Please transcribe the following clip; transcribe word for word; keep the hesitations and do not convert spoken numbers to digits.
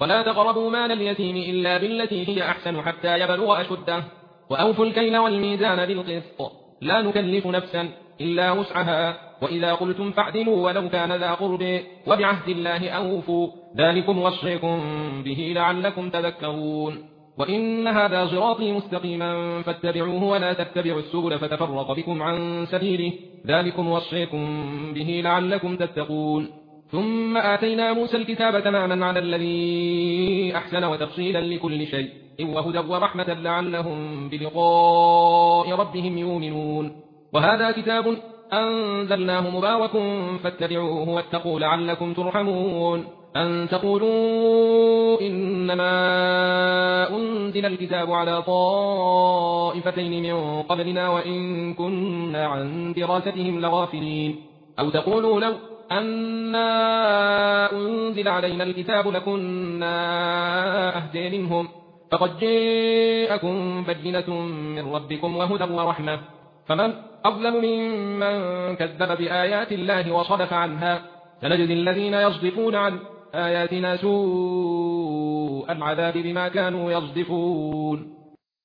ولا تقربوا مال اليتيم إلا بالتي هي أحسن حتى يبلغ أشده وأوفوا الكيل والميزان بالقسط لا نكلف نفسا إلا وسعها وإذا قلتم فاعدلوا ولو كان ذا قرب وبعهد الله أوفوا ذلكم وصيكم به لعلكم تذكرون وإن هذا صراطي مستقيما فاتبعوه ولا تتبعوا السبل فتفرق بكم عن سبيله ذلكم وصيكم به لعلكم تتقون ثم آتينا موسى الكتاب تماما على الذي أحسن وتفصيلا لكل شيء وهدى ورحمة لعلهم بلقاء ربهم يؤمنون وهذا كتاب أنزلناه مبارك فاتبعوه واتقوا لعلكم ترحمون أن تقولوا إنما أنزل الكتاب على طائفتين من قبلنا وإن كنا عن دراستهم لغافلين أو تقولوا لو أنا أنزل علينا الكتاب لكنا أهدى منهم فقد جاءكم بينة من ربكم وهدى ورحمة فمن أظلم ممن كذب بآيات الله وصدف عنها سنجزي الذين يصدفون عن آياتنا سوء العذاب بما كانوا يصدفون